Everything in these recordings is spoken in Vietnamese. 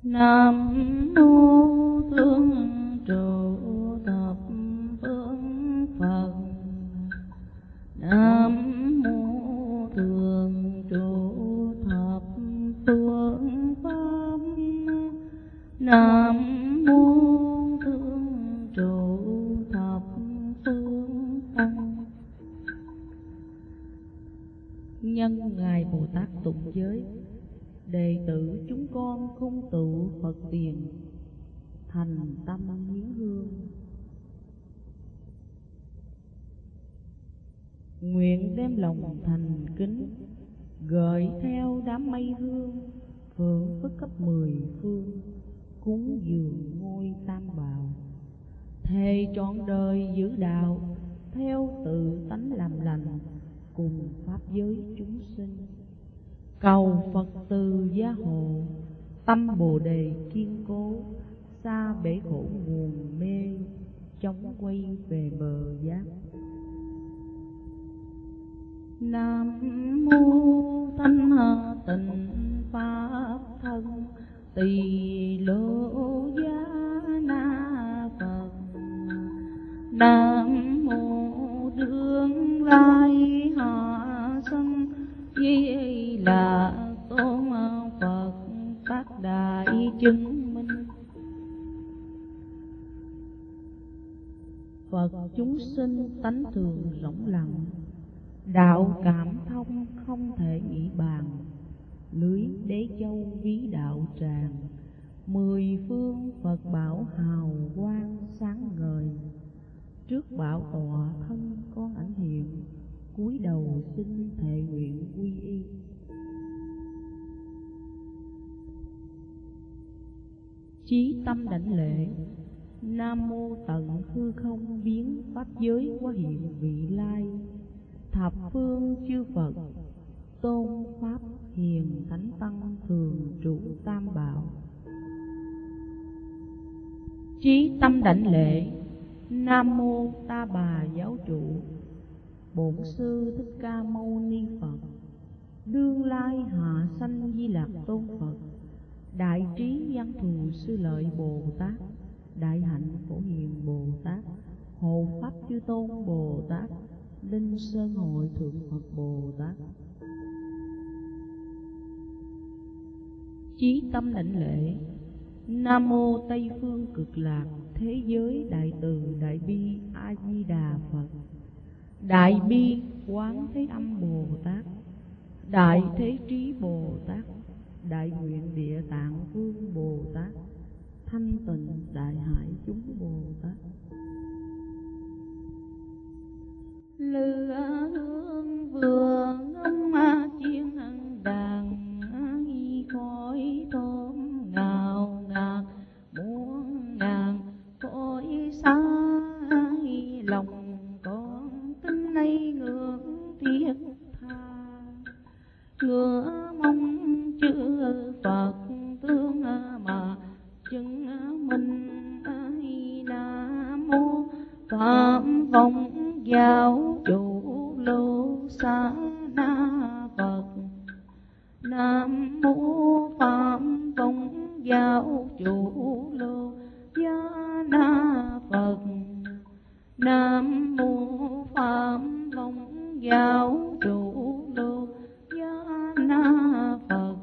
Nam mô Thương trụ thập phương Phật. Nam mô Thường trụ thập phương Pháp. Nam mô Thương trụ thập phương Tăng. Nhân ngài Bồ Tát tụng giới, đệ tử chúng con không tụ Phật tiền, thành tâm hiến hương. Nguyện đem lòng thành kính, gợi theo đám mây hương, phượng phất khắp mười phương, cúng dường ngôi Tam Bảo. Thề trọn đời giữ đạo, theo tự tánh làm lành, cùng pháp giới chúng sinh. Cầu Phật từ gia hộ, tâm Bồ Đề kiên cố, xa bể khổ nguồn mê, chóng quay về bờ giác. Nam mô Thanh Tịnh Pháp Thân Tỳ Lô Giá Na Phật. Nam mô Đương Lai Hạ Sanh Di Là Tôn Phật Tác Đại Chứng Minh. Phật chúng sinh tánh thường rỗng lặng, đạo cảm thông không thể nghĩ bàn. Lưới đế châu ví đạo tràng, mười phương Phật bảo hào quang sáng ngời. Trước bảo tọa thân con ảnh hiện, cúi đầu xin thệ nguyện quy y. Chí tâm đảnh lễ. Nam mô tận hư không biến pháp giới quá hiện vị lai. Thập phương chư Phật tôn pháp hiền thánh tăng thường trụ Tam Bảo. Chí tâm đảnh lễ. Nam mô Ta Bà giáo chủ, Bổn Sư Thích Ca Mâu Ni Phật. Đương lai hạ sanh Di Lạc Tôn Phật. Đại trí văn thù sư lợi Bồ Tát. Đại hạnh phổ hiền Bồ Tát. Hộ pháp chư tôn Bồ Tát. Linh Sơn Hội Thượng Phật Bồ Tát. Chí tâm đảnh lễ. Nam mô Tây phương cực lạc thế giới đại từ đại bi A Di Đà Phật. Đại bi Quán Thế Âm Bồ Tát. Đại Thế Trí Bồ Tát. Đại nguyện Địa Tạng Vương Bồ Tát. Thanh tịnh đại hải chúng Bồ Tát. Lửa hương vừa ngâm chiên đàn, khói thơm ngào ngạt muôn ngàn khói xa. Lòng con tin nay ngưỡng thiết tha, ngửa mong chư Phật thương mà chứng minh. Nam mô Phạm Vong Giáo chủ Lô Xá Na Phật. Nam mô Phạm Vong Giáo chủ Lô Giá Na Phật. Nam mô Phạm Vong Giáo chủ Lô Giá Na Phật.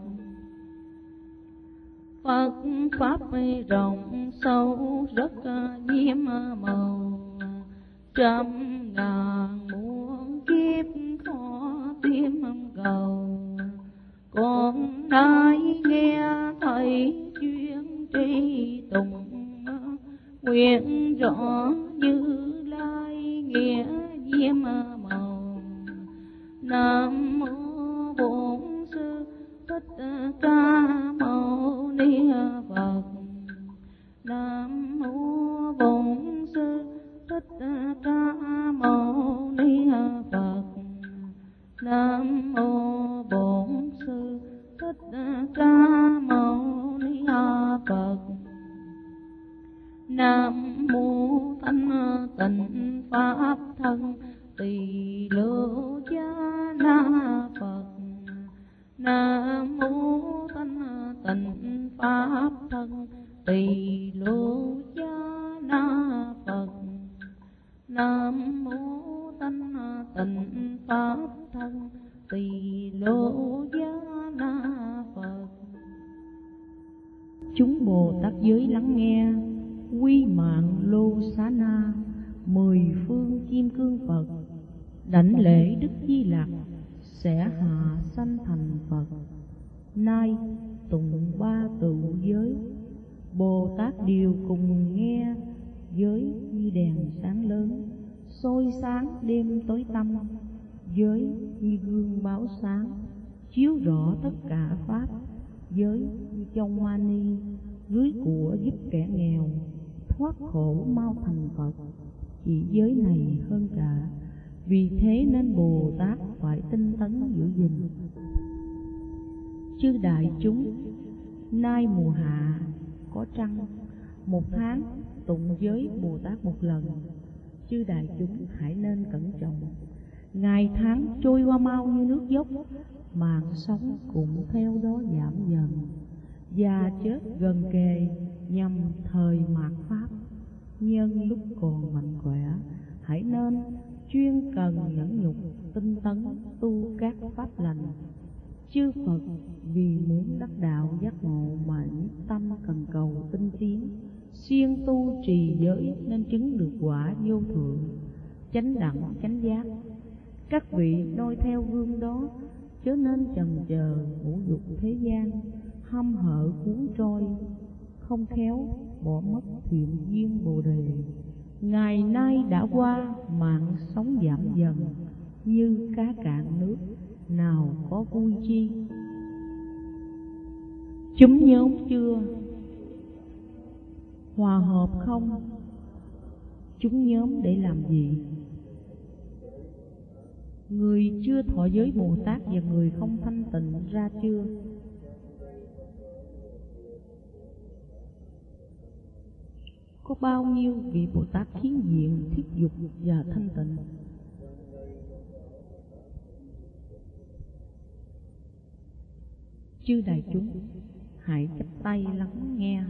Phật pháp rộng sâu rất diêm màu, trăm ngàn muôn kiếp khó tìm cầu. Con nay nghe thầy chuyên tri tùng, nguyện rõ Như Lai nghĩa diêm màu. Nam mô Bổn Sư Thích Ca Mâu Ni Phật. Nam mô Bổn Sư Thích Ca Mâu Ni Phật. Nam mô Bổn Sư Thích Ca Mâu Ni Phật. Nam mô Thanh Tịnh Pháp Thân Tỳ Lô Giá Na Phật. Nam mô Thanh Tịnh Pháp pháp thân tỳ lô gia na Phật. Nam mô Tánh Tịnh pháp thân tỳ lô gia na Phật. Chúng Bồ Tát giới lắng nghe, quy mạng lô xá na, 10 phương kim cương Phật, đảnh lễ Đức Di Lặc, sẽ hạ sanh thành Phật. Nay tụng ba tựu giới, Bồ Tát đều cùng nghe, giới như đèn sáng lớn, soi sáng đêm tối tăm, giới như gương báo sáng, chiếu rõ tất cả pháp, giới như châu hoa ni, rưới của giúp kẻ nghèo, thoát khổ mau thành Phật. Chỉ giới này hơn cả, vì thế nên Bồ Tát phải tinh tấn giữ gìn. Chư đại chúng, nay mùa hạ có trăng, 1 tháng tụng giới Bồ Tát 1 lần. Chư đại chúng hãy nên cẩn trọng. Ngày tháng trôi qua mau như nước dốc, mạng sống cũng theo đó giảm dần. Già chết gần kề nhằm thời mạt pháp, nhân lúc còn mạnh khỏe hãy nên chuyên cần nhẫn nhục tinh tấn tu các pháp lành. Chư Phật vì muốn đắc đạo giác ngộ mà nhất tâm cần cầu tinh tiến, siêng tu trì giới nên chứng được quả vô thượng, chánh đẳng chánh giác. Các vị noi theo gương đó, chớ nên chần chờ ngũ dục thế gian, hăm hở cuốn trôi, không khéo bỏ mất thiện duyên Bồ đề. Ngày nay đã qua, mạng sống giảm dần, như cá cạn nước, nào có vui chi. Chúng nhóm chưa? Hòa hợp không? Chúng nhóm để làm gì? Người chưa thọ giới Bồ Tát và người không thanh tịnh ra chưa? Có bao nhiêu vị Bồ Tát khiến diện, thiết dục và thanh tịnh? Chư đại chúng, hãy chắp tay lắng nghe.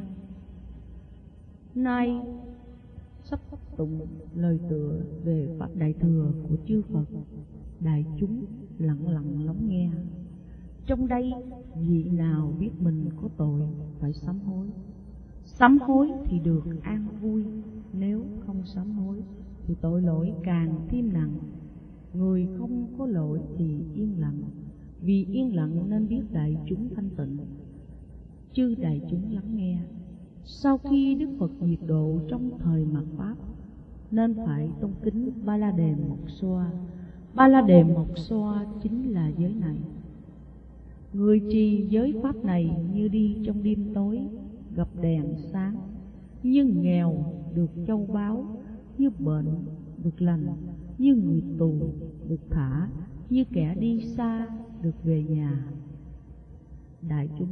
Nay sắp tụng lời tựa về pháp đại thừa của chư Phật. Đại chúng lặng lặng lắng nghe. Trong đây vị nào biết mình có tội phải sám hối. Sám hối thì được an vui, nếu không sám hối thì tội lỗi càng thêm nặng. Người không có lỗi thì yên lặng, vì yên lặng nên biết đại chúng thanh tịnh. Chư đại chúng lắng nghe. Sau khi Đức Phật diệt độ trong thời mạt Pháp, nên phải tôn kính Ba La Đề Mộc Xoa. Ba La Đề Mộc Xoa chính là giới này. Người trì giới pháp này như đi trong đêm tối, gặp đèn sáng, như nghèo được châu báu, như bệnh được lành, như người tù được thả, như kẻ đi xa được về nhà. Đại chúng,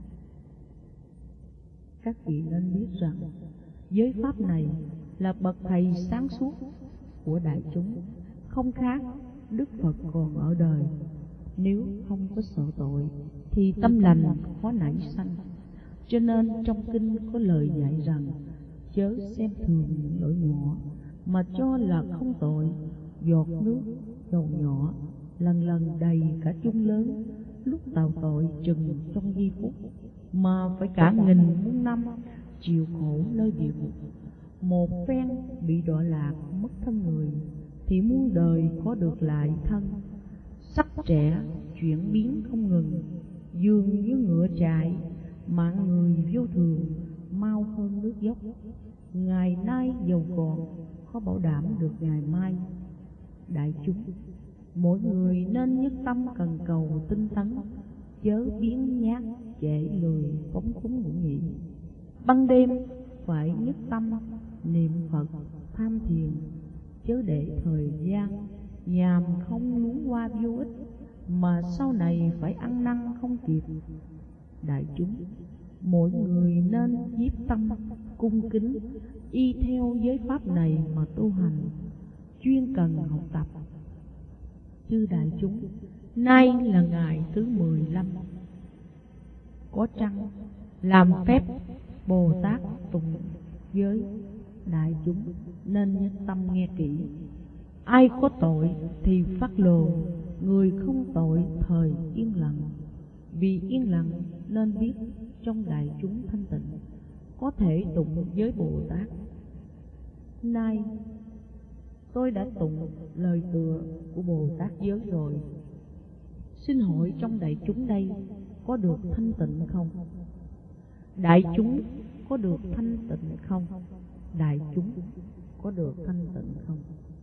các vị nên biết rằng giới pháp này là bậc thầy sáng suốt của đại chúng, không khác Đức Phật còn ở đời. Nếu không có sợ tội thì tâm lành khó nảy sanh. Cho nên trong kinh có lời dạy rằng chớ xem thường những lỗi nhỏ mà cho là không tội. Giọt nước dầu nhỏ lần lần đầy cả chung lớn, lúc tạo tội chừng trong giây phút mà phải cả nghìn muôn năm chịu khổ nơi địa ngục. Một phen bị đọa lạc mất thân người thì muôn đời có được lại thân. Sắc trẻ chuyển biến không ngừng, dường như ngựa chạy, mạng người vô thường mau hơn nước dốc. Ngày nay giàu còn khó bảo đảm được ngày mai. Đại chúng, mỗi người nên nhất tâm cần cầu tinh tấn, chớ biến nhát trễ lười phóng túng ngủ nghỉ. Ban đêm phải nhất tâm niệm Phật tham thiền, chớ để thời gian nhàm không luống qua vô ích mà sau này phải ăn năn không kịp. Đại chúng, mỗi người nên nhiếp tâm cung kính, y theo giới pháp này mà tu hành, chuyên cần học tập. Chư đại chúng, nay là ngày thứ 15, có trăng, Làm phép Bồ Tát tụng giới, đại chúng nên nhất tâm nghe kỹ. Ai có tội thì phát lồ, người không tội thời yên lặng. Vì yên lặng nên biết trong đại chúng thanh tịnh có thể tụng giới Bồ Tát. Nay tôi đã tụng lời tựa của Bồ Tát giới rồi, xin hỏi trong đại chúng đây có được thanh tịnh không? Đại chúng có được thanh tịnh không? Đại chúng có được thanh tịnh không?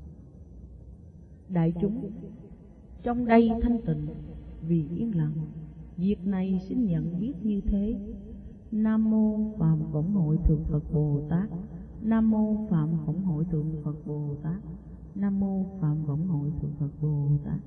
Đại chúng trong đây thanh tịnh vì yên lặng. Việc này xin nhận biết như thế. Nam mô Phạm Võng Hội Thượng Phật Bồ Tát. Nam mô Phạm Võng Hội Thượng Phật Bồ Tát. Nam mô Phạm Võng Hội Thượng Phật Bồ Tát.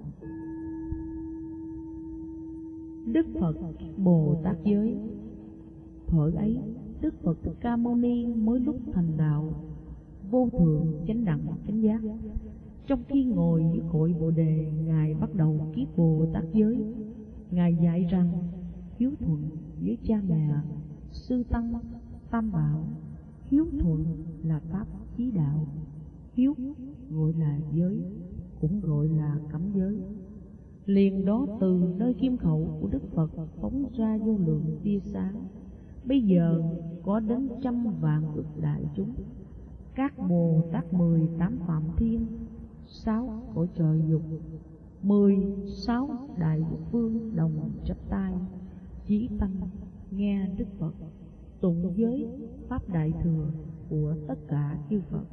Đức Phật Bồ Tát giới. Thuở ấy Đức Phật Thích Ca Mâu Ni mới lúc thành đạo vô thượng chánh đẳng chánh giác. Trong khi ngồi dưới cội Bồ Đề, Ngài bắt đầu kiết Bồ Tát giới. Ngài dạy rằng hiếu thuận với cha mẹ, sư tăng, tam bảo. Hiếu thuận là pháp chí đạo. Hiếu gọi là giới, cũng gọi là cấm giới. Liền đó từ nơi kim khẩu của Đức Phật phóng ra vô lượng tia sáng. Bây giờ có đến 100.000 ức đại chúng, các Bồ Tát 18 Phạm Thiên, 6 cõi trời dục, 16 đại quốc vương đồng chắp tay chí tâm nghe Đức Phật tụng giới pháp đại thừa của tất cả chư Phật.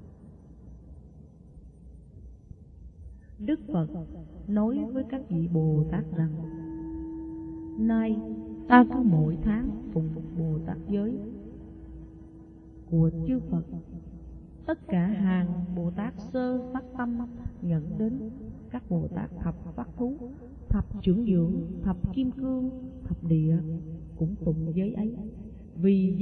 Đức Phật nói với các vị Bồ Tát rằng: nay ta cứ mỗi tháng tụng Bồ Tát giới của chư Phật. Tất cả hàng Bồ Tát sơ phát tâm nhận đến các Bồ Tát thập phát thú, thập trưởng dưỡng, thập kim cương, thập địa cũng tụng giới ấy. Vì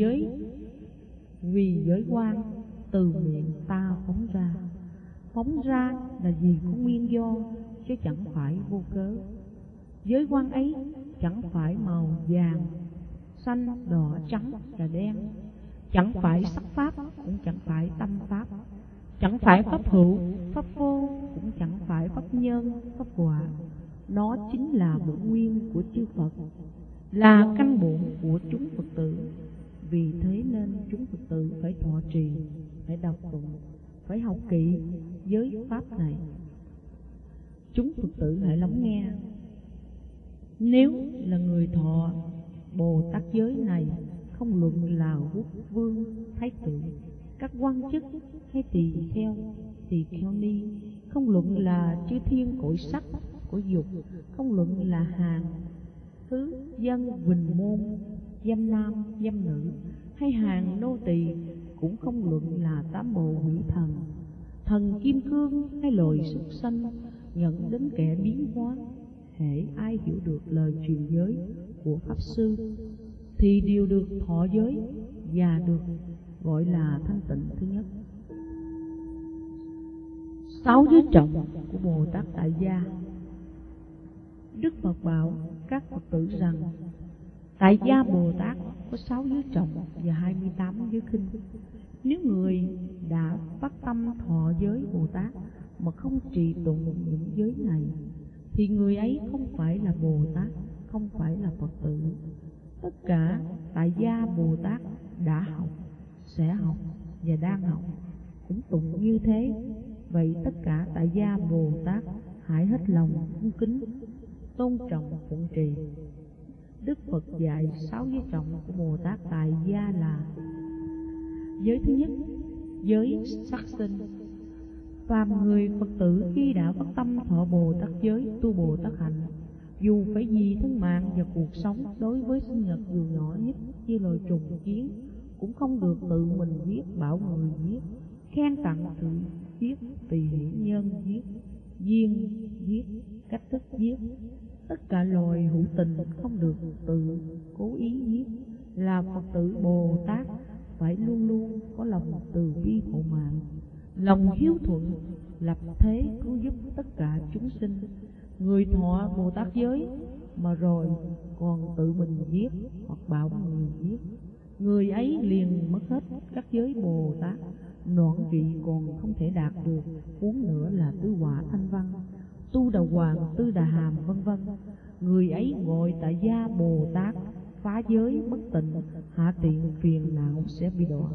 giới quang từ miệng ta phóng ra. Phóng ra là vì có nguyên do, chứ chẳng phải vô cớ. Giới quang ấy chẳng phải màu vàng, xanh, đỏ, trắng và đen, chẳng phải sắc pháp, cũng chẳng phải tâm pháp, chẳng phải pháp hữu, pháp vô, cũng chẳng phải pháp nhân, pháp quả. Nó chính là bổn nguyên của chư Phật, là căn bổn của chúng Phật tử. Vì thế nên chúng Phật tử phải thọ trì, phải đọc tụng, phải học kỹ giới pháp này. Chúng Phật tử hãy lắng nghe. Nếu là người thọ Bồ Tát giới này, không luận là quốc vương, thái tử, các quan chức hay tỳ kheo ni, không luận là chư thiên cõi sắc, cõi dục, không luận là hàng thứ dân huỳnh môn, dâm nam, dâm nữ, hay hàng nô tỳ, cũng không luận là tám bộ hủy thần, thần kim cương hay loài súc sanh, nhận đến kẻ biến hóa. Hễ ai hiểu được lời truyền giới của Pháp Sư thì đều được thọ giới và được gọi là thanh tịnh thứ nhất. 6 giới trọng của Bồ Tát Tại Gia. Đức Phật bảo các Phật tử rằng Tại Gia Bồ Tát có 6 giới trọng và 28 giới khinh. Nếu người đã phát tâm thọ giới Bồ Tát mà không trì tụng những giới này, thì người ấy không phải là Bồ Tát, không phải là Phật tử. Tất cả Tại Gia Bồ Tát đã học, sẽ học và đang học cũng tụng như thế. Vậy tất cả Tại Gia Bồ Tát hãy hết lòng cung kính, tôn trọng phụng trì. Đức Phật dạy 6 giới trọng của Bồ Tát Tại Gia là: giới thứ nhất, giới sát sinh. Phàm người Phật tử khi đã phát tâm thọ Bồ Tát giới, tu Bồ Tát hạnh, dù phải vì thân mạng và cuộc sống đối với sinh vật dù nhỏ nhất như loài trùng kiến, cũng không được tự mình giết, bảo người giết, khen tặng sự giết, tùy hỷ nhân giết, duyên giết, cách thức giết. Tất cả loài hữu tình không được tự cố ý giết. Là Phật tử Bồ Tát phải luôn luôn có lòng từ bi hộ mạng, lòng hiếu thuận, lập thế cứu giúp tất cả chúng sinh. Người thọ Bồ Tát giới mà rồi còn tự mình giết hoặc bảo người giết, người ấy liền mất hết các giới Bồ Tát, noãn vị còn không thể đạt được, huống nữa là tứ quả thanh văn, tu đà hoàng, tư đà hàm, vân vân. Người ấy gọi tại gia Bồ Tát, phá giới bất tịnh, hạ tiện phiền não sẽ bị đọa.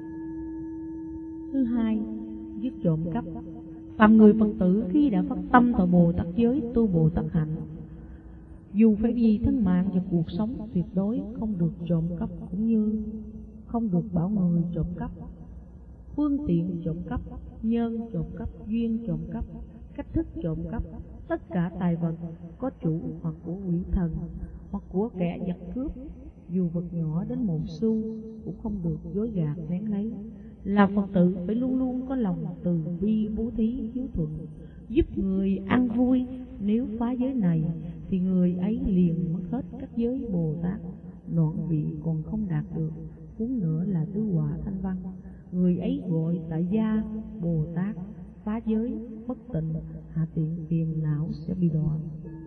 Thứ hai, giết trộm cắp. Phạm người Phật tử khi đã phát tâm thọ Bồ Tát giới, tu Bồ Tát hạnh, dù phải vì thân mạng và cuộc sống, tuyệt đối không được trộm cắp, cũng như không được bảo người trộm cắp, phương tiện trộm cắp, nhân trộm cắp, duyên trộm cắp, cách thức trộm cắp. Tất cả tài vật có chủ hoặc của quỷ thần hoặc của kẻ giặc cướp, dù vật nhỏ đến 1 xu cũng không được dối gạt lén lấy. Là Phật tử phải luôn luôn có lòng từ bi, bố thí, hiếu thuận, giúp người ăn vui. Nếu phá giới này thì người ấy liền mất hết các giới Bồ Tát, noãn vị còn không đạt được, huống nữa là tứ quả thanh văn. Người ấy gọi tại gia Bồ Tát, phá giới bất tịnh, hạ tiện phiền não sẽ bị đọa.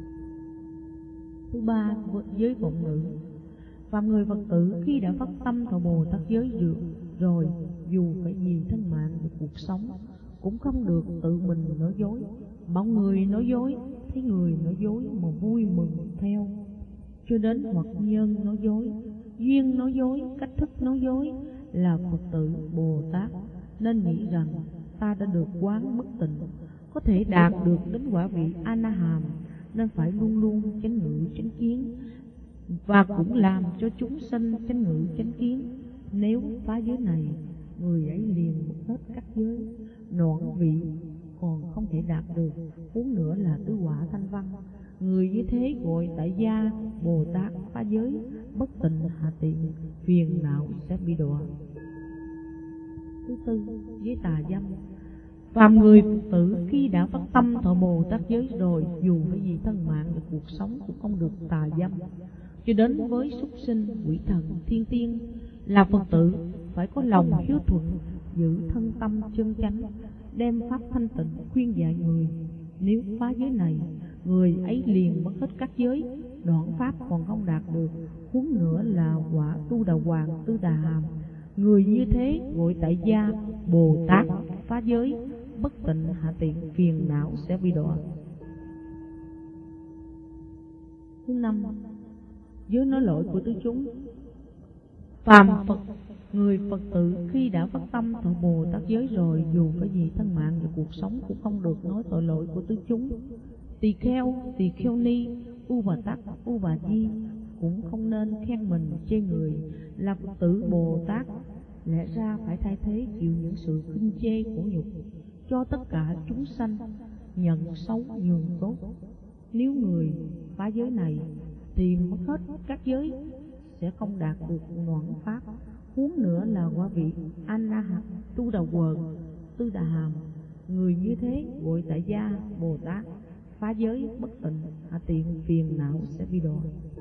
Thứ ba, giới vọng ngữ. Phạm người Phật tử khi đã phát tâm thọ Bồ Tát giới rồi, dù phải vì thân mạng và cuộc sống, cũng không được tự mình nói dối, bảo người nói dối, thấy người nói dối mà vui mừng theo, cho đến hoặc nhân nói dối, duyên nói dối, cách thức nói dối. Là Phật tử Bồ Tát nên nghĩ rằng ta đã được quán bất tịnh, có thể đạt được đến quả vị A-na-hàm, nên phải luôn luôn chánh ngữ chánh kiến, và cũng làm cho chúng sanh chánh ngữ chánh kiến. Nếu phá giới này, người ấy liền mất hết các giới, noãn vị còn không thể đạt được, huống nữa là tứ quả thanh văn. Người như thế gọi tại gia Bồ Tát, phá giới bất tịnh, hạ tiện phiền não sẽ bị đọa. Thứ tư, giới tà dâm. Phạm người Phật tử khi đã phát tâm thọ Bồ Tát giới rồi, dù phải vì thân mạng và cuộc sống cũng không được tà dâm, cho đến với súc sinh, quỷ thần, thiên tiên. Là Phật tử phải có lòng hiếu thuận, giữ thân tâm chân chánh, đem pháp thanh tịnh khuyên dạy người. Nếu phá giới này, người ấy liền mất hết các giới, đoạn pháp còn không đạt được, huống nữa là quả tu đà hoàng, tư đà hàm. Người như thế gọi tại gia Bồ Tát, phá giới bất tịnh, hạ tiện phiền não sẽ bị đọa. Thứ năm, giới nói lỗi của tứ chúng. Phàm người Phật tử khi đã phát tâm thọ Bồ Tát giới rồi, dù phải vì thân mạng và cuộc sống cũng không được nói tội lỗi của tứ chúng. Tỳ kheo ni, u bà tắc, u bà di cũng không nên khen mình chê người. Là Phật tử Bồ Tát lẽ ra phải thay thế chịu những sự khinh chê khổ nhục, cho tất cả chúng sanh nhận xấu nhường tốt. Nếu người phá giới này thì mất hết các giới, sẽ không đạt được noãn pháp, huống nữa là quả vị A-na-hàm, tu đà quần, tư đà hàm. Người như thế gọi tại gia Bồ Tát, phá giới bất tịnh, hạ tiện phiền não sẽ bị đọa.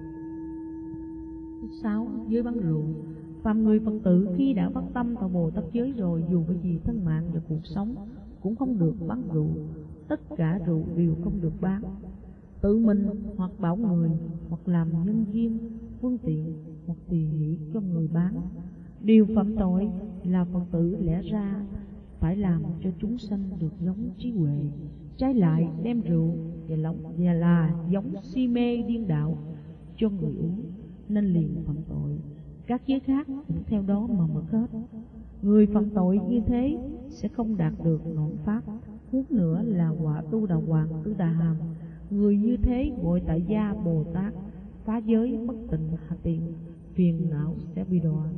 Thứ sáu, giới bắn rượu. Phạm người Phật tử khi đã phát tâm thọ Bồ Tát giới rồi, dù bởi vì thân mạng và cuộc sống cũng không được bán rượu. Tất cả rượu đều không được bán, tự mình hoặc bảo người, hoặc làm nhân duyên, phương tiện hoặc tùy hỷ cho người bán. Điều phạm tội. Là Phật tử lẽ ra phải làm cho chúng sanh được giống trí huệ, trái lại đem rượu và là giống si mê điên đạo cho người uống, nên liền phạm tội. Các giới khác cũng theo đó mà mất hết. Người phạm tội như thế sẽ không đạt được noãn pháp, huống nữa là quả tu đà hoàng, tư đà hàm. Người như thế gọi tại gia Bồ Tát, phá giới bất tịnh, hạ tiện phiền não sẽ bị đọa.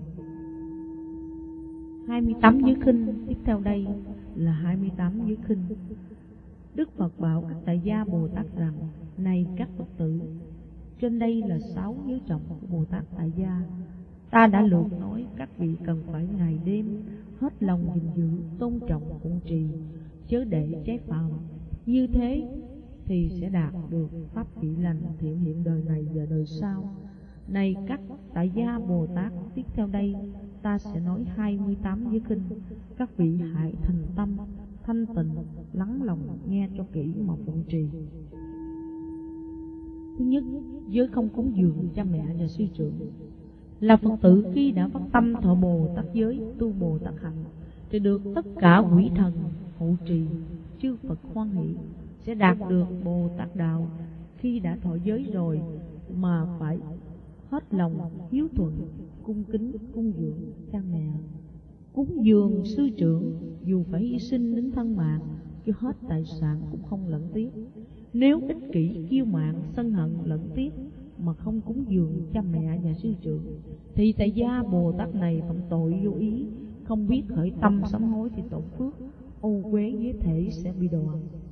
28 giới khinh. Tiếp theo đây là 28 giới khinh. Đức Phật bảo các tại gia Bồ Tát rằng: này các Phật tử, trên đây là 6 giới trọng của Bồ Tát tại gia. Ta đã lược nói, các vị cần phải ngày đêm hết lòng gìn giữ, tôn trọng, phụng trì, chớ để trái phạm. Như thế thì sẽ đạt được pháp vị lành thiện hiện đời này và đời sau. Này các tại gia Bồ Tát, tiếp theo đây ta sẽ nói 28 giới kinh. Các vị hãy thành tâm, thanh tịnh, lắng lòng nghe cho kỹ mà phụng trì. Thứ nhất, giới không cúng dường cha mẹ và sư trưởng. Là Phật tử khi đã phát tâm thọ Bồ Tát giới, tu Bồ Tát hạnh, thì được tất cả quỷ thần hộ trì, chư Phật hoan hỷ, sẽ đạt được Bồ Tát đạo. Khi đã thọ giới rồi mà phải hết lòng hiếu thuận, cung kính cung dưỡng cha mẹ, cúng dường sư trưởng, dù phải hy sinh đến thân mạng, cho hết tài sản cũng không lẫn tiếc. Nếu ích kỷ kiêu mạn, sân hận lẫn tiếc mà không cúng dường cha mẹ và sư trưởng, thì tại gia Bồ Tát này phạm tội vô ý, không biết khởi tâm sám hối thì tổn phước, ô uế giới thể sẽ bị đọa.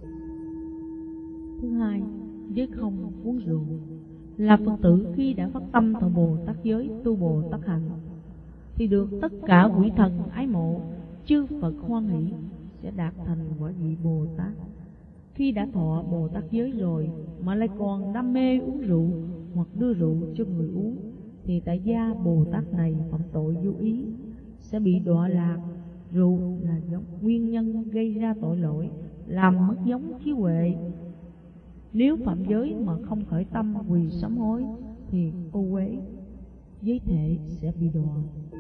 Thứ hai, giới không uống rượu. Là Phật tử khi đã phát tâm thọ Bồ Tát giới, tu Bồ Tát hạnh, thì được tất cả quỷ thần ái mộ, chư Phật hoan hỷ, sẽ đạt thành quả vị Bồ Tát. Khi đã thọ Bồ Tát giới rồi mà lại còn đam mê uống rượu hoặc đưa rượu cho người uống, thì tại gia Bồ Tát này phạm tội vô ý, sẽ bị đọa lạc. Rượu là nguyên nhân gây ra tội lỗi, làm mất giống trí huệ. Nếu phạm giới mà không khởi tâm quỳ sám hối thì ô uế giới thể sẽ bị đọa.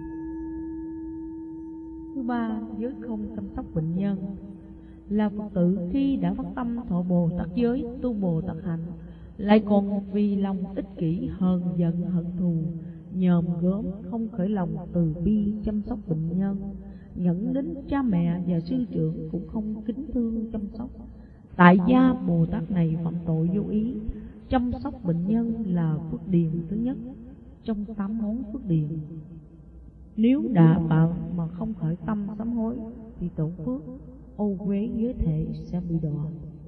Thứ ba, giới không chăm sóc bệnh nhân. Là Phật tử khi đã phát tâm thọ Bồ Tát giới, tu Bồ Tát hạnh, lại còn vì lòng ích kỷ, hờn giận, hận thù, nhòm gớm, không khởi lòng từ bi chăm sóc bệnh nhân, nhẫn đến cha mẹ và sư trưởng cũng không kính thương chăm sóc. Tại gia Bồ Tát này phạm tội vô ý. Chăm sóc bệnh nhân là phước điền thứ nhất trong 8 món phước điền. Nếu đã phạm mà không khởi tâm sám hối thì tổn phước, ô uế giới thể sẽ bị đọa.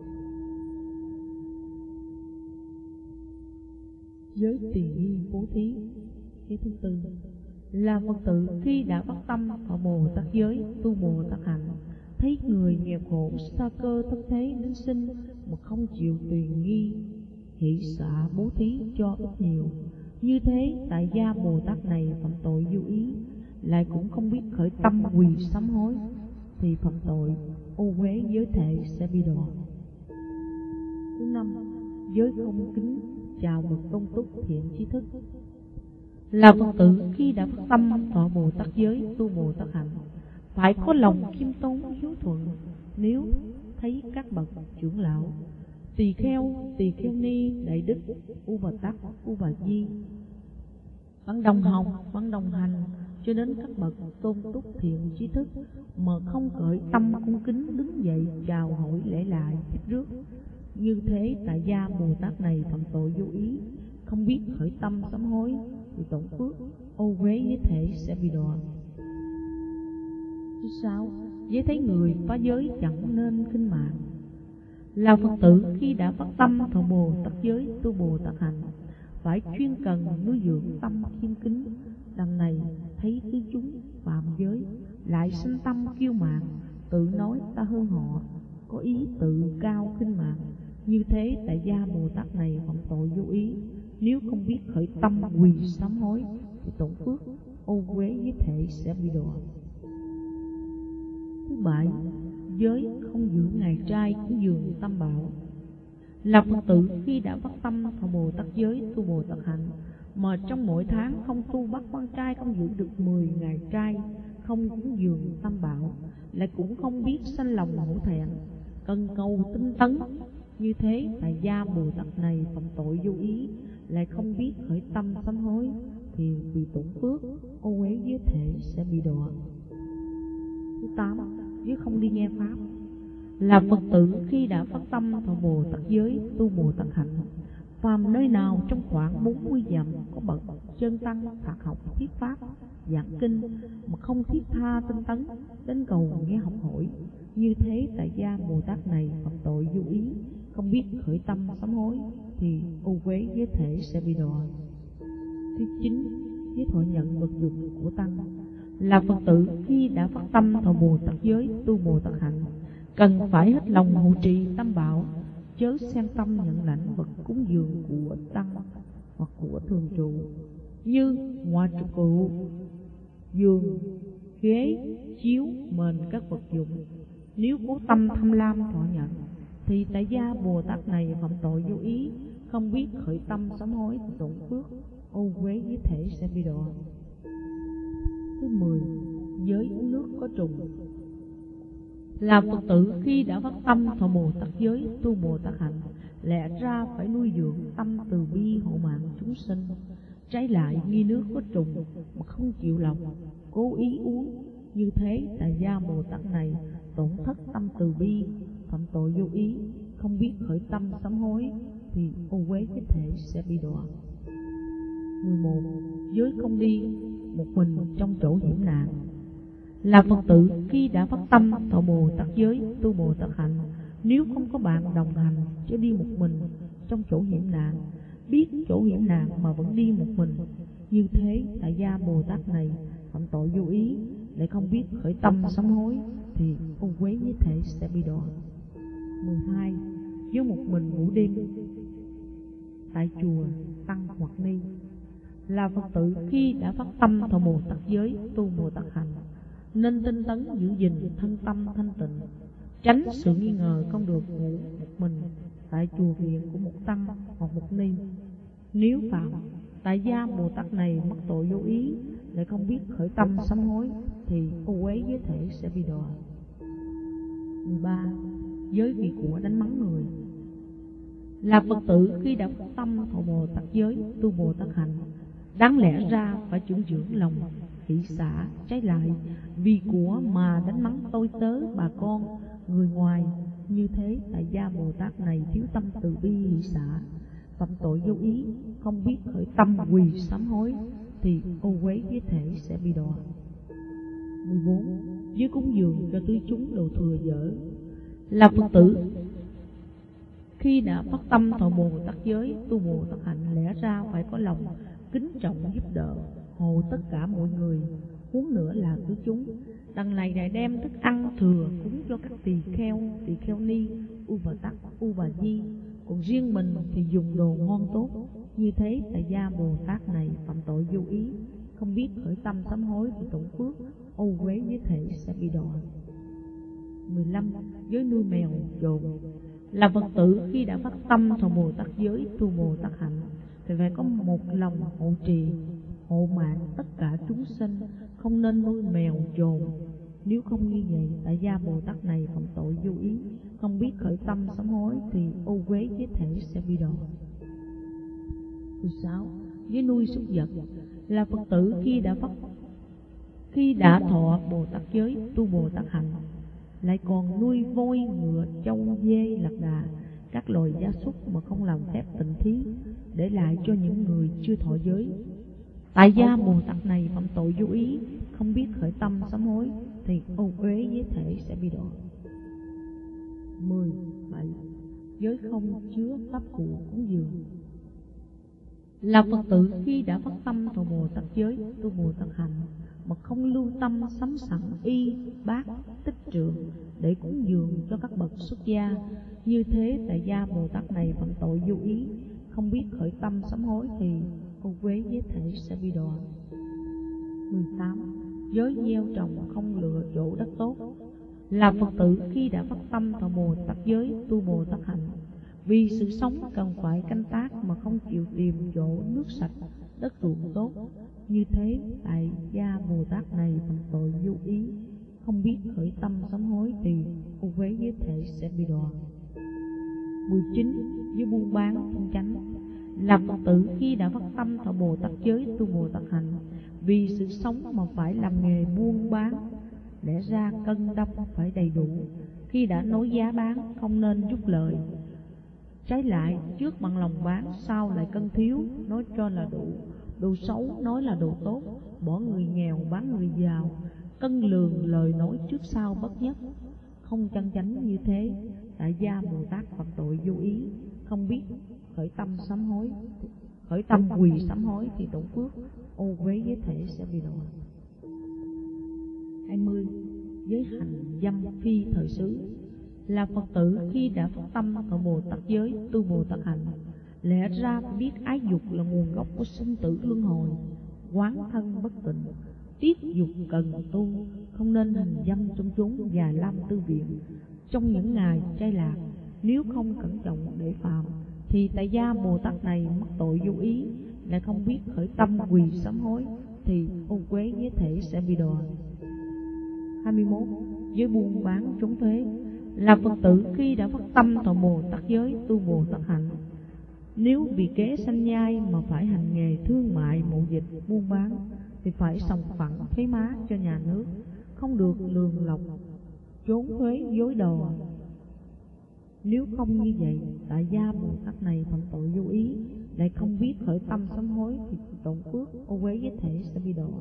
Giới tùy nghi bố thí. Cái thứ tư, là Phật tử khi đã phát tâm thọ Bồ Tát giới, tu Bồ Tát hạnh, thấy người nghèo khổ sa cơ thất thế đến sinh mà không chịu tùy nghi, hỷ xả bố thí cho ít nhiều, như thế tại gia Bồ Tát này phạm tội vô ý, lại cũng không biết khởi tâm quỳ sám hối thì phạm tội, ô uế giới thể sẽ bị đọa. Thứ năm, giới không kính chào bậc tôn túc thiện trí thức. Là Phật tử khi đã phát tâm thọ Bồ Tát giới, tu Bồ Tát hạnh, phải có lòng khiêm tốn hiếu thuận. Nếu thấy các bậc trưởng lão, tỳ kheo ni, đại đức, u bà tát, u bà di, vẫn đồng học, vẫn đồng hành cho đến các bậc tôn túc thiện trí thức mà không khởi tâm cung kính đứng dậy chào hỏi lễ lại tiếp rước, như thế tại gia Bồ Tát này phạm tội vô ý, không biết khởi tâm sám hối thì tổn phước, ô uế giới thể sẽ bị đọa. Thứ sáu, giới thấy người phá giới chẳng nên khinh mạng. Là Phật tử khi đã phát tâm thọ Bồ Tát giới, tu Bồ Tát hạnh, phải chuyên cần nuôi dưỡng tâm khiêm kính. Đằng này thấy thứ chúng phạm giới, lại sinh tâm kiêu mạn, tự nói ta hơn họ, có ý tự cao khinh mạng, như thế tại gia Bồ Tát này phạm tội vô ý. Nếu không biết khởi tâm quỳ sám hối thì tổn phước, ô uế giới thể sẽ bị đọa. Thứ bảy, giới không giữ ngày trai cúng dường tam bảo. Là Phật tử khi đã phát tâm thọ Bồ Tát giới, tu Bồ Tát hạnh, mà trong mỗi tháng không tu bắt quan trai, không giữ được 10 ngày trai, không cúng dường tam bảo, lại cũng không biết sanh lòng hổ thẹn, cần cầu tinh tấn, như thế tại gia Bồ Tát này phạm tội vô ý, lại không biết khởi tâm sám hối thì bị tổn phước, ô uế giới thể sẽ bị đọa. Thứ 8, giới không đi nghe pháp. Là Phật tử khi đã phát tâm thọ Bồ Tát giới, tu Bồ Tát hạnh, phàm nơi nào trong khoảng 40 dặm có bậc chân tăng phạt học thuyết pháp giảng kinh mà không thiết tha tinh tấn đến cầu nghe học hỏi, như thế tại gia Bồ Tát này phạm tội vô ý, không biết khởi tâm sám hối thì ô uế giới thể sẽ bị đọa. Thứ 9, giới thọ nhận vật dụng của tăng. Là Phật tử khi đã phát tâm thọ Bồ Tát giới, tu Bồ Tát hạnh, cần phải hết lòng hộ trì tam bảo, chớ xen tâm nhận lãnh vật cúng dường của tăng hoặc của thường trụ, như ngoại trụ cụ, giường, ghế, chiếu, mền các vật dụng. Nếu cố tâm tham lam thọ nhận thì tại gia Bồ Tát này phạm tội vô ý, không biết khởi tâm sám hối thì tổn phước, ô uế với thể sẽ bị đọa. Thứ 10. Giới uống nước có trùng. Là Phật tử khi đã phát tâm thọ Bồ Tát giới, tu Bồ Tát hạnh, lẽ ra phải nuôi dưỡng tâm từ bi hộ mạng chúng sinh. Trái lại nghi nước có trùng mà không chịu lòng, cố ý uống, như thế tại gia Bồ Tát này tổn thất tâm từ bi, phạm tội vô ý, không biết khởi tâm sám hối thì ô uế cái thể sẽ bị đọa. 11. Giới không đi một mình trong chỗ hiểm nạn. Là Phật tử khi đã phát tâm thọ Bồ Tát giới, tu Bồ Tát hạnh, nếu không có bạn đồng hành chứ đi một mình trong chỗ hiểm nạn, biết chỗ hiểm nạn mà vẫn đi một mình, như thế tại gia Bồ Tát này phạm tội vô ý, lại không biết khởi tâm sám hối thì ô uế với thể sẽ bị đọa. 12. Với một mình ngủ đêm tại chùa, tăng hoặc ni. Là Phật tử khi đã phát tâm thọ Bồ Tát giới, tu Bồ Tát hạnh, nên tinh tấn giữ gìn thân tâm thanh tịnh, tránh sự nghi ngờ không được ngủ một mình tại chùa viện của một tăng hoặc một ni. Nếu phạm, tại gia Bồ Tát này mắc tội vô ý, lại không biết khởi tâm sám hối thì ô uế với thể sẽ bị đọa. 13. Giới vì của đánh mắng người. Là Phật tử khi đã phát tâm thọ Bồ Tát giới, tu Bồ Tát hạnh, đáng lẽ ra phải trưởng dưỡng lòng hỷ xả. Trái lại vì của mà đánh mắng tôi tớ bà con người ngoài, như thế tại gia Bồ Tát này thiếu tâm từ bi hỷ xả, phạm tội vô ý, không biết khởi tâm quỳ sám hối thì ô uế với thể sẽ bị đọa. 14. Với cúng dường cho tứ chúng đồ thừa dở. Là Phật tử khi đã phát tâm thọ Bồ Tát giới, tu Bồ Tát hạnh, lẽ ra phải có lòng kính trọng giúp đỡ hộ tất cả mọi người, huống nữa là tứ chúng. Đằng này lại đem thức ăn thừa cúng cho các tỳ kheo ni, u bà tắc, u bà di, còn riêng mình thì dùng đồ ngon tốt, như thế tại gia Bồ Tát này phạm tội vô ý, không biết khởi tâm sám hối thì tổn phước, ô uế với thể sẽ bị đọa. 15. Giới nuôi mèo trộn. Là Phật tử khi đã phát tâm thọ Bồ Tát giới, tu Bồ Tát hạnh, thì phải có một lòng hộ trì, hộ mạng tất cả chúng sinh, không nên nuôi mèo trồn. Nếu không như vậy, tại gia Bồ Tát này phạm tội vô ý, không biết khởi tâm sám hối thì ô uế với thể sẽ bị đọa. 16. Với nuôi súc vật. Là Phật tử khi đã thọ Bồ Tát giới, tu Bồ Tát hạnh, lại còn nuôi voi, ngựa, trâu, dê, lạc đà, các loài gia súc mà không làm phép tịnh thí, để lại cho những người chưa thọ giới, tại gia Bồ Tát này phạm tội vô ý, không biết khởi tâm sám hối thì ô uế với thể sẽ bị đọa. 17. Giới không chứa pháp cụ cúng dường. Là Phật tử khi đã phát tâm thọ Bồ Tát giới, tu Bồ Tát hạnh, mà không lưu tâm sắm sẵn y, bát, tích trượng để cúng dường cho các bậc xuất gia, như thế tại gia Bồ Tát này phạm tội vô ý, không biết khởi tâm sám hối thì ô uế với thể sẽ bị đọa. 18. Giới gieo trồng không lựa chỗ đất tốt. Là Phật tử khi đã phát tâm thọ Bồ Tát giới, tu Bồ Tát hạnh, vì sự sống cần phải canh tác mà không chịu tìm chỗ nước sạch, đất ruộng tốt, như thế tại gia Bồ Tát này phạm tội vô ý, không biết khởi tâm sám hối thì ô uế với thể sẽ bị đọa. 19. Với buôn bán không chánh. Là Phật tử khi đã phát tâm thọ Bồ Tát giới, tu Bồ Tát hạnh, vì sự sống mà phải làm nghề buôn bán, lẽ ra cân đong phải đầy đủ, khi đã nói giá bán không nên rút lời. Trái lại trước bằng lòng bán, sau lại cân thiếu, nói cho là đủ, đồ xấu nói là đồ tốt, bỏ người nghèo bán người giàu, cân lường lời nói trước sau bất nhất, không chân chánh, như thế tại gia Bồ Tát phạm tội vô ý, không biết khởi tâm sám hối, khởi tâm quỳ sám hối thì tổn phước, ô uế với thể sẽ bị đọa. 20. Giới hành dâm phi thời xứ. Là Phật tử khi đã phát tâm thọ Bồ Tát giới, tu Bồ Tát hạnh, lẽ ra biết ái dục là nguồn gốc của sinh tử luân hồi, quán thân bất tịnh, tiết dục cần tu, không nên hành dâm trong chốn già lam tư viện trong những ngày trai lạc. Nếu không cẩn trọng để phạm thì tại gia Bồ Tát này mắc tội vô ý, lại không biết khởi tâm quỳ sám hối, thì ô uế với thể sẽ bị đọa. 21. Giới buôn bán trốn thuế. Là Phật tử khi đã phát tâm thọ Bồ Tát giới, tu Bồ Tát hạnh, nếu bị kế sanh nhai mà phải hành nghề thương mại, mậu dịch, buôn bán, thì phải sòng phẳng thuế má cho nhà nước, không được lường lọc, trốn thuế dối đò. Nếu không như vậy, tại gia Bồ Tát này phạm tội vô ý, lại không biết khởi tâm sám hối, thì tổn phước, ô uế với thể sẽ bị đọa.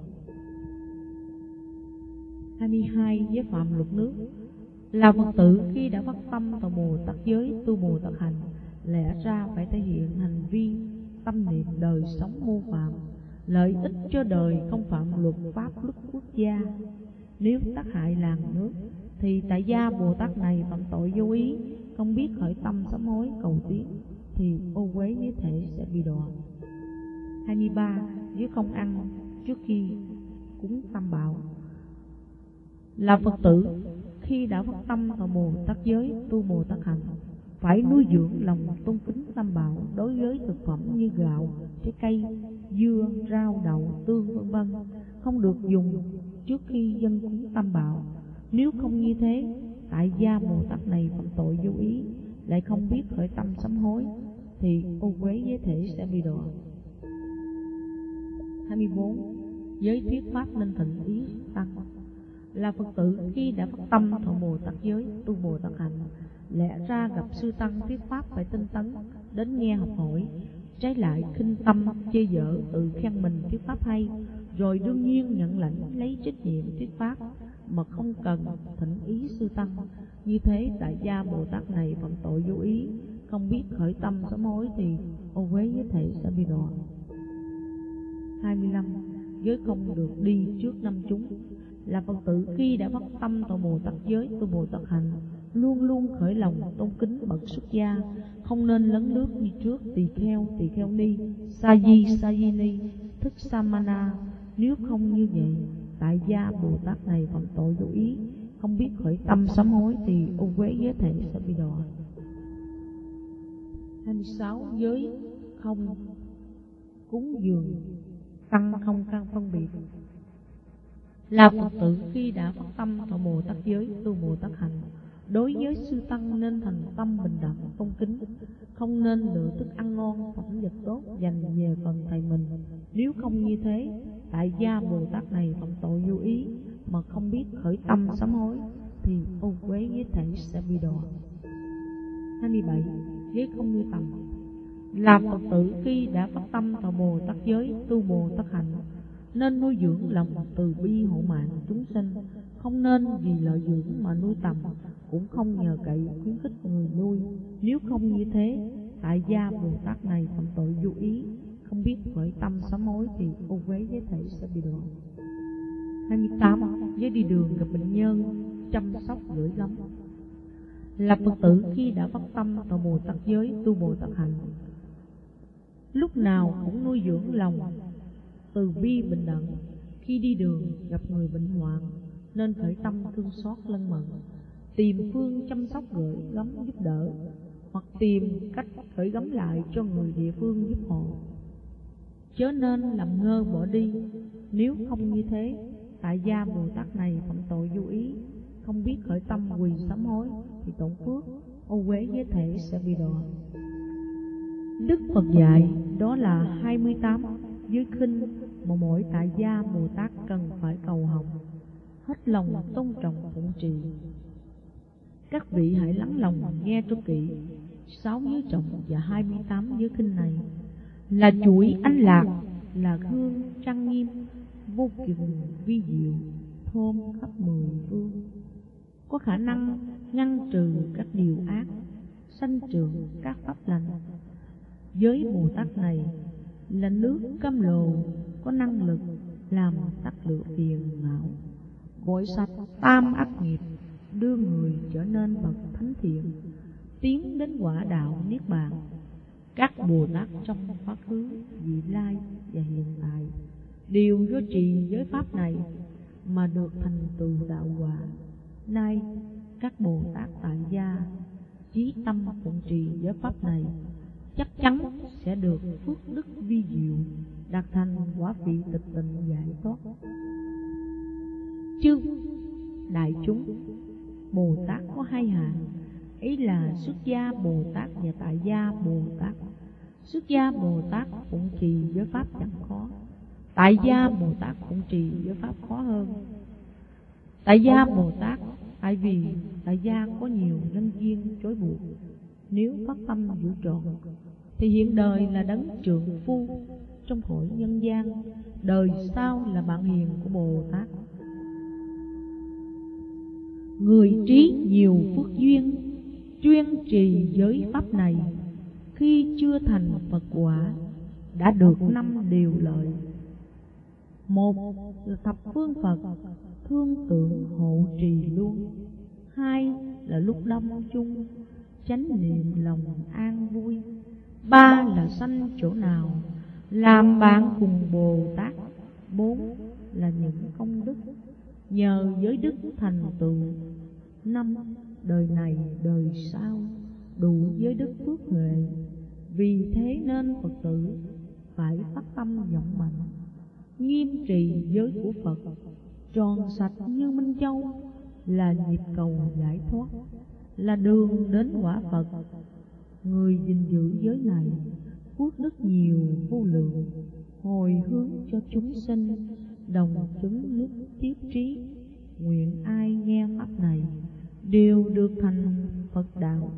22. Giới phạm luật nước. Là Phật tử khi đã phát tâm thọ Bồ Tát giới, tu Bồ Tát hạnh, lẽ ra phải thể hiện hành vi tâm niệm đời sống mô phạm, lợi ích cho đời, không phạm luật pháp luật quốc gia. Nếu tác hại làng nước, thì tại gia Bồ Tát này phạm tội vô ý, không biết khởi tâm sám hối cầu tiến, thì ô uế với thể sẽ bị đọa. 23. Giới không ăn trước khi cúng tam bảo. Là Phật tử khi đã phát tâm thọ Bồ Tát giới, tu Bồ Tát hạnh, phải nuôi dưỡng lòng tôn kính tam bảo đối với thực phẩm như gạo, trái cây, dưa, rau, đậu, tương vân vân, không được dùng trước khi dâng cúng tam bảo. Nếu không như thế, tại gia Bồ Tát này phạm tội vô ý, lại không biết khởi tâm sám hối, thì ô uế với thể sẽ bị đọa. 24. Giới thuyết pháp nên thịnh ý tăng. Là Phật tử khi đã phát tâm thọ Bồ Tát giới, tu Bồ Tát hạnh, lẽ ra gặp sư tăng thuyết pháp phải tinh tấn, đến nghe học hỏi, trái lại khinh tâm chê dở, tự khen mình thuyết pháp hay, rồi đương nhiên nhận lãnh lấy trách nhiệm thuyết pháp, mà không cần thỉnh ý sư tăng. Như thế tại gia Bồ Tát này phạm tội vô ý, không biết khởi tâm sám hối, thì ô uế với thể sẽ bị đọa. 25. Giới không được đi trước năm chúng. Là Phật tử khi đã phát tâm thọ Bồ Tát giới, tu Bồ Tát hạnh, luôn luôn khởi lòng tôn kính bậc xuất gia, không nên lấn lướt như trước tỳ kheo ni, sa di ni, thức samana. Nếu không như vậy, tại gia Bồ Tát này phạm tội vô ý, không biết khởi tâm sám hối, thì ô uế với thể sẽ bị đọa. 26. Giới không cúng dường tăng, không căn phân biệt. Là Phật tử khi đã phát tâm thọ Bồ Tát giới, tu Bồ Tát hạnh, đối với sư tăng nên thành tâm bình đẳng tôn kính, không nên lựa thức ăn ngon, phẩm vật tốt dành về phần thầy mình. Nếu không như thế, tại gia Bồ Tát này phạm tội vô ý, mà không biết khởi tâm sám hối, thì ô uế với thể sẽ bị đọa. 27. Giới không nuôi tầm. Là Phật tử khi đã phát tâm thọ Bồ Tát giới, tu Bồ Tát hạnh, nên nuôi dưỡng lòng từ bi hộ mạng chúng sinh, không nên vì lợi dưỡng mà nuôi tầm, cũng không nhờ cậy khuyến khích người nuôi. Nếu không như thế, tại gia Bồ Tát này phạm tội vô ý, không biết khởi tâm sám hối, thì ô uế với thể sẽ bị đọa. 28. Giới đi đường gặp bệnh nhân, chăm sóc gửi gắm. Là Phật tử khi đã phát tâm thọ Bồ Tát giới, tu Bồ Tát hạnh, lúc nào cũng nuôi dưỡng lòng từ bi bình đẳng. Khi đi đường gặp người bệnh hoạn, nên khởi tâm thương xót lân mẫn, tìm phương chăm sóc gửi gắm giúp đỡ, hoặc tìm cách gửi gắm lại cho người địa phương giúp họ, chớ nên làm ngơ bỏ đi. Nếu không như thế, tại gia Bồ Tát này phạm tội vô ý, không biết khởi tâm quỳ sám hối, thì tổn phước, ô uế với thể sẽ bị đọa. Đức Phật dạy đó là 28 giới khinh mà mỗi tại gia Bồ Tát cần phải cầu học, hết lòng tôn trọng phụng trì. Các vị hãy lắng lòng nghe cho kỹ. 6 giới trọng và 28 giới khinh này là chuỗi ánh lạc, là gương trang nghiêm vô cùng vi diệu, thơm khắp 10 phương, có khả năng ngăn trừ các điều ác, sanh trưởng các pháp lành. Giới Bồ Tát này là nước cam lồ, có năng lực làm tắt lửa phiền não, gội sạch tam ác nghiệp, đưa người trở nên bậc thánh thiện, tiến đến quả đạo niết bàn. Các Bồ Tát trong quá khứ, vị lai và hiện tại đều do trì giới pháp này mà được thành tựu đạo quả. Nay các Bồ Tát tại gia chí tâm phụng trì giới pháp này, chắc chắn sẽ được phước đức vi diệu, đạt thành quả vị tịch tịnh giải thoát. Chư đại chúng, Bồ Tát có hai hạng, ấy là xuất gia Bồ Tát và tại gia Bồ Tát. Xuất gia Bồ Tát phụng trì với pháp chẳng khó, tại gia Bồ Tát phụng trì với pháp khó hơn. Tại gia Bồ Tát, tại vì tại gia có nhiều nhân duyên trói buộc, nếu phát tâm giữ trọn thì hiện đời là đấng trượng phu trong cõi nhân gian, đời sau là bạn hiền của Bồ Tát. Người trí nhiều phước duyên, chuyên trì giới pháp này, khi chưa thành Phật quả đã được 5 điều lợi. Một là thập phương Phật thương tượng hộ trì luôn. Hai là lúc đông chung chánh niệm lòng an vui. Ba là sanh chỗ nào làm bạn cùng Bồ Tát. Bốn là những công đức nhờ giới đức thành tựu. Năm, đời này đời sau đủ giới đức phước huệ. Vì thế nên Phật tử phải phát tâm vọng mạnh, nghiêm trì giới của Phật, tròn sạch như minh châu, là nhịp cầu giải thoát, là đường đến quả Phật. Người gìn giữ giới này phước đức nhiều vô lượng, hồi hướng cho chúng sinh, đồng chứng nước tiếp trí. Nguyện ai nghe pháp này đều được thành Phật đạo.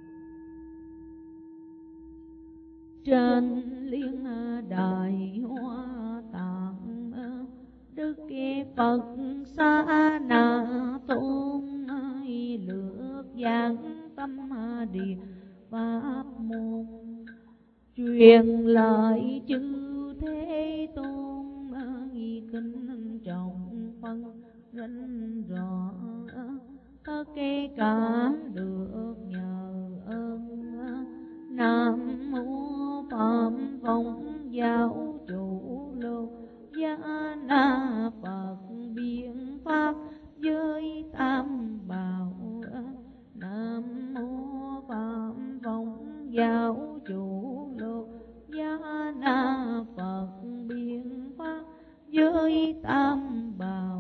Trên liên đại hoa tạng, Đức Phật Sa Na Tôn lược giảng tâm địa pháp môn, truyền lại chư Thế Tôn kinh trọng phân ranh rõ, tất cả được nhờ ơn. Nam mô Phạm Phong Giáo Chủ Lô Gia Na Phật biện pháp giới tam bảo. Nam mô Phạm Phong Giáo Chủ Lô Gia Na Phật biện pháp giới tam bảo.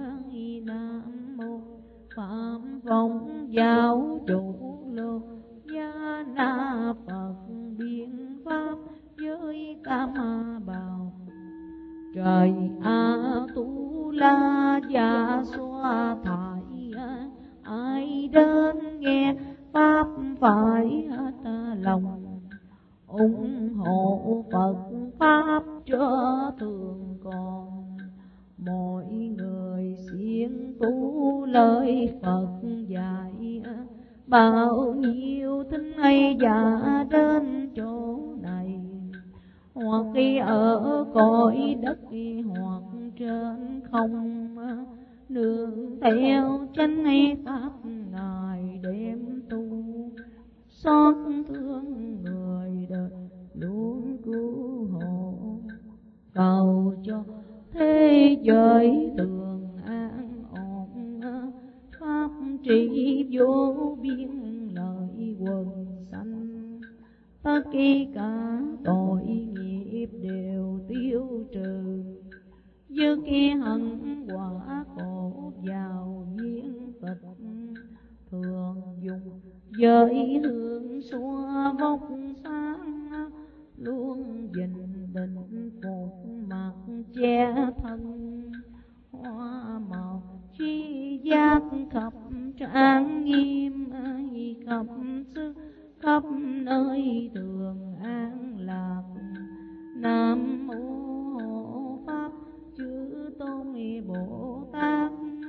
Nam mô Phạm Phong Giáo Chủ Lô Gia Na Phật biện pháp giới tam bảo. Trời Tu La Gia Xoa Thải, ai đến nghe pháp phải hết lòng, ủng hộ Phật pháp trở thường còn. Mọi người siêng tu lời Phật dạy, bao nhiêu thính hay giả đến chỗ này, hoặc khi ở cõi đất hoặc trên không, nương theo chánh hay pháp Ngài đem tu. Xót thương người đời luôn cứu hộ, cầu cho thế giới thường an ổn. Pháp trị vô biên lợi quần sanh, tất cả tội nghiệp đều tiêu trừ. Dư kia hận quả khổ vào duyên tịch, thường dùng giới hương xua vóc sáng, luôn dình định phục mặt che thân. Hoa màu chi giác khắp trang nghiêm, khắp sức khắp nơi thường an lạc. Nam mô Pháp chư Tôn Bồ Tát.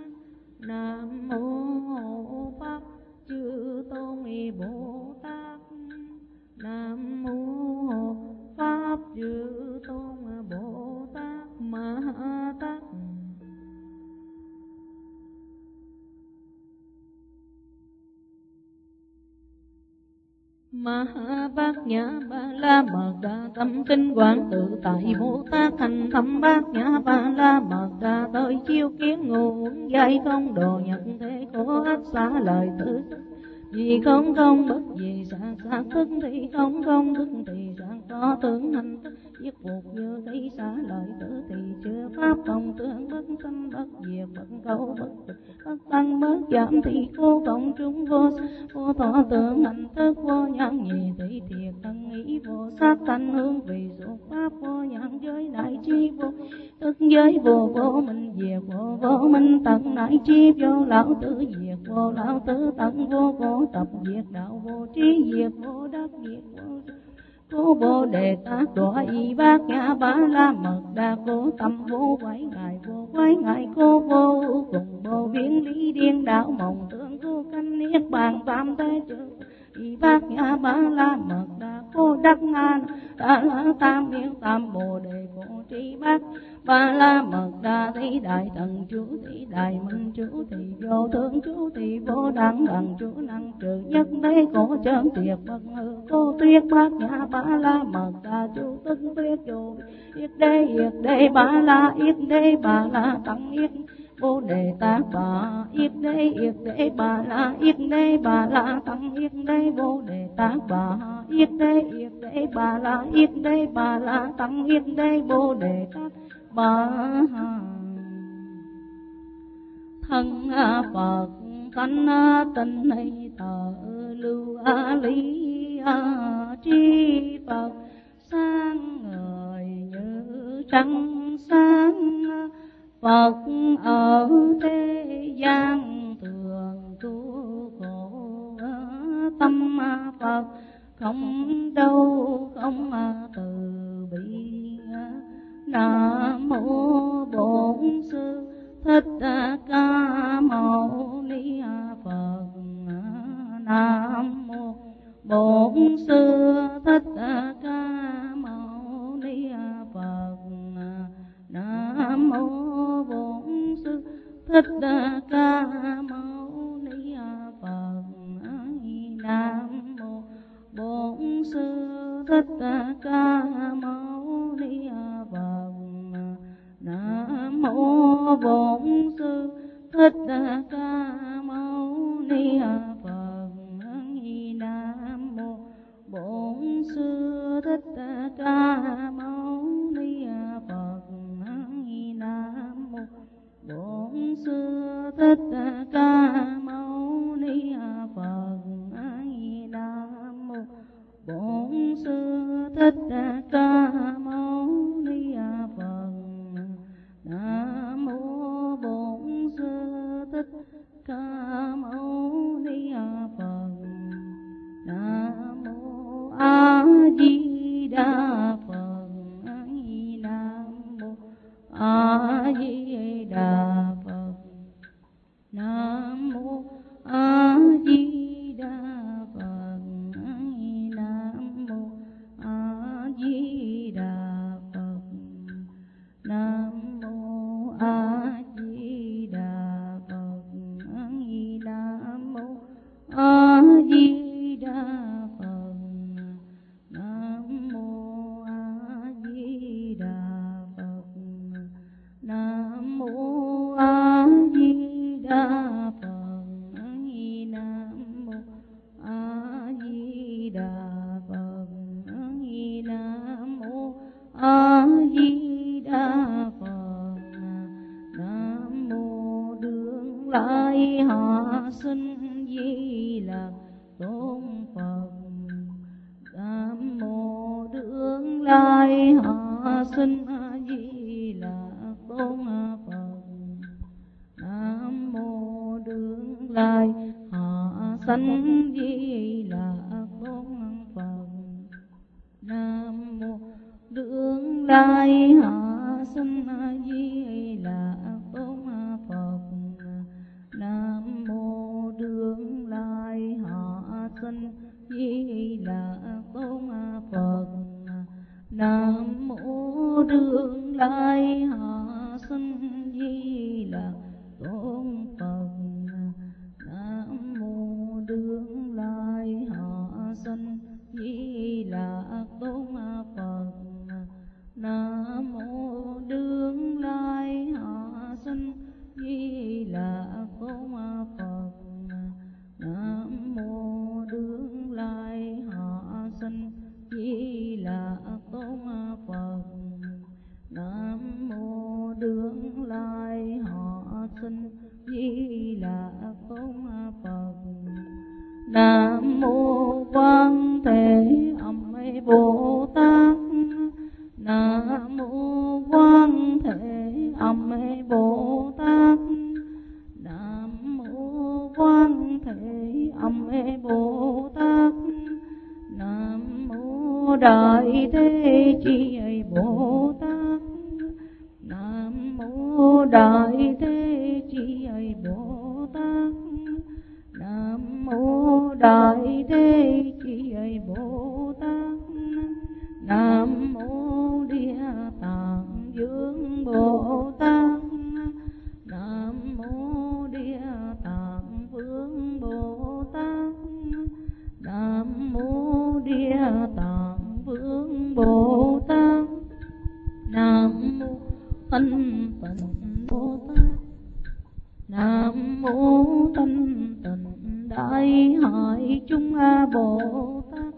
Nam mô Pháp chư Tôn Bồ Tát. Nam mô Pháp chư Tôn Bồ Tát Ma Tát. Ma Bát Nhã Ba La Mật Đa tâm kinh quán tự tại Bồ Tát thành thâm Bát Nhã Ba La Mật Đa tới chiêu kiến nguồn giải không đồ nhận thế khổ ác xá lời tự Vì không không bất vì sáng sáng thức thì không không thức thì sáng có tướng hành thức giết buộc như thấy xả lợi tử thì chưa pháp phòng tướng bất sanh bất diệt bất câu bất thực bất tăng bất giảm thì vô cộng chúng vô thọ tướng hành thức vô nhãn nhị thị thiệt thân ý vô sát thanh hương vì dục pháp vô nhãn giới đại chi vô thức giới vô vô minh diệt vô vô minh tận đại chi vô lão tử diệt vô lão tử tận vô vô tập diệt đạo vô trí diệt vô đắc diệt vô bồ đề tát độ y bát nhã ba la mật đa vô tâm vô quái ngại cô vô cùng vô biến lý điên đạo mộng tưởng vô canh niết bàn tam thế chư y bát nhã ba la mật đa vô đắc na đa la tam miên tam bồ đề vô trí bát ba la mật đa thị đại thần chú thị đại minh chú thị vô thượng chú thị vô đẳng đẳng chú năng trừ nhất đế cổ chân tiệt bất hư cô tuyết bát nhã ba la mật đa chú tức tuyết vô yết đế ba la tăng yết bồ đề tát bà yết đế ba la tăng yết đế bồ đề tát bà yết đế ba la tăng yết đế bồ đề tát bà thân Phật tánh tinh hay thờ lưu lý tri Phật sáng ngời như trăng sáng Phật ở thế gian thường tu khổ tâm Phật không đâu không từ bi. Nam mô Bổn Sư Thích Ca Mâu Ni Phật. Nam mô Bổn Sư Thích Ca Mâu Ni Phật. Nam mô Bổn Sư Thích Ca Mâu Ni Phật. Nam mô Bổn Sư Thích Ca Mâu Ni Phật. Nam mô Bổn Sư Thích Ca Mâu Ni Phật. Nam mô Bổn Sư Thích Ca Mâu Ni Phật. Nam mô Bổn Sư Thích Ca Mâu Ni Phật. Nam mô Bổn Sư Thích Ca Mâu Ni Phật. Nam mô Bổn Sư Thích Ca Mâu Ni Phật. Nam mô A Di Đà Phật. Nam mô A Di Đà Phật. Nam mô A Di Đà Phật. Nam mô A Di Đà Phật. Nam mô A Di Đà Phật. Nam mô A Di Đà Phật. Nam mô A Di Đà Phật. Nam mô A Di Đà Phật. Nam mô A Di Đà Phật. Nam mô A Di Đà Phật. Nam mô Đương Lai Hạ Sinh Di Lặc Tôn Phật. Nam mô Đương Lai Hạ Sinh Di Lặc Tôn Phật. Nam mô Đương Lai Hạ Sanh Di Lặc Tôn Phật. Nam mô Đương Lai Hạ Sanh Di Lặc Tôn Phật. Nam mô Đương Lai Hạ Sanh Di Lặc Tôn Phật. Nam mô Đương Lai Hạ Sanh Di Lặc Tôn Phật. Nam mô Đương Lai Hạ Sanh Di Lặc Tôn Phật. Nam mô Di Đà Tôn Phật. Nam mô Quan Thế Âm Bồ Tát. Nam mô Quan Thế Âm Bồ Tát. Nam mô Quan Thế Âm Bồ Tát. Nam mô Đại Thế Chí Bồ Tát. Nam mô Đại Thế Chí Bồ Tát. Nam mô Đại Thế Chí Bồ Tát. Nam mô Địa Tạng Vương Bồ Tát. Nam mô Địa Tạng Vương Bồ Tát. Nam mô Địa Tạng Vương Bồ Tát. Nam mô Thanh Tịnh Bồ Tát. Nam mô Thanh Tịnh Đại Hải Chúng Bồ Tát.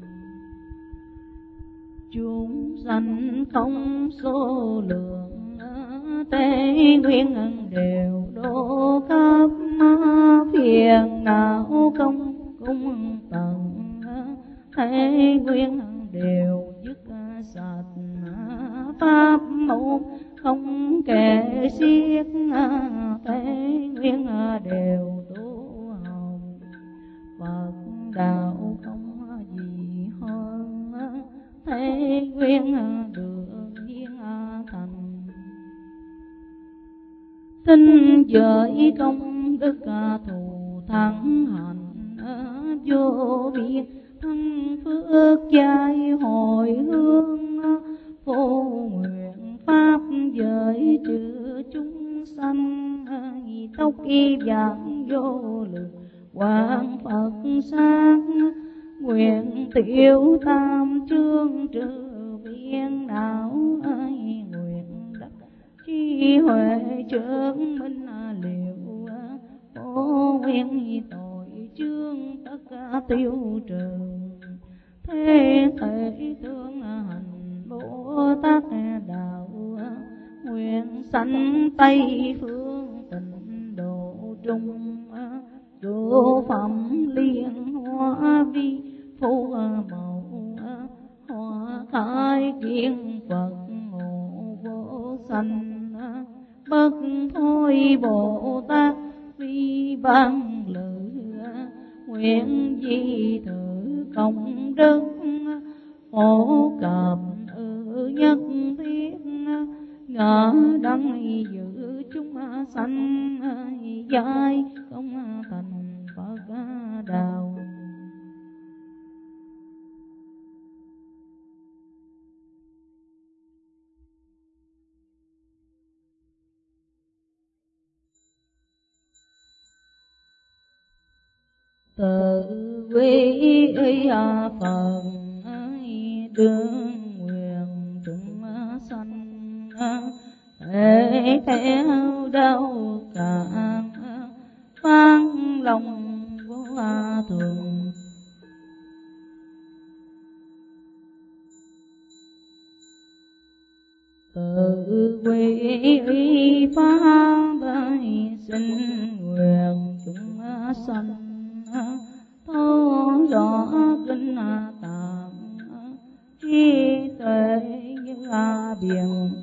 Chúng sanh không số lượng, tế nguyên đều độ khắp, phiền não không cung tận, thế nguyên đều dứt sạch, pháp môn không kể xiết, thế nguyên đều tu hồng. Phật đạo không gì hơn, thế nguyên được nhiên thành. Xin giới công đức thù thắng hạnh, vô biên thân phước giai hồi hương, vô nguyện pháp giới trừ chúng sanh, tốc y vạn vô lượng quang Phật sáng. Nguyện tiêu tam chương trừ phiền não, nguyện đắc trí huệ chứng minh liệu, phổ nguyện tội chương tất cả tiêu trừ. Thế thể tương hành Bồ Tát đạo, nguyện sanh Tây phương tịnh độ trung, cứu phẩm liên hoa vi phu mẫu, hoa khai kiến Phật ngộ vô sanh. Bất thôi Bồ Tát vi ban lự, nguyện di thử công đức, phổ cập nhất thiết, ngã đăng giữ chúng sanh, giai công thành Phật đạo. Tự quy Phật đương nguyện chúng sanh, thể theo đâu cả phan lòng vô thường. Tự quy pháp xin nguyện chúng sanh, thấu rõ kinh tạng, trí tuệ như biển.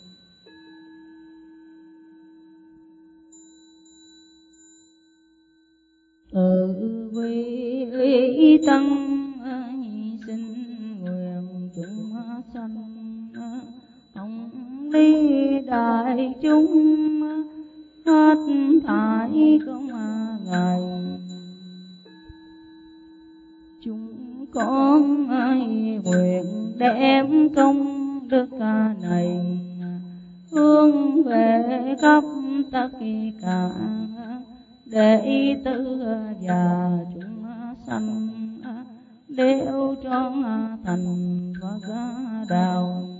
Tự quy tăng xin nguyện chúng sanh, thống ly đại chúng hết thải công ngài. Chúng con nguyện đem công đức này hướng về khắp tất cả đệ tử và chúng sanh, đều cho thành Phật đạo.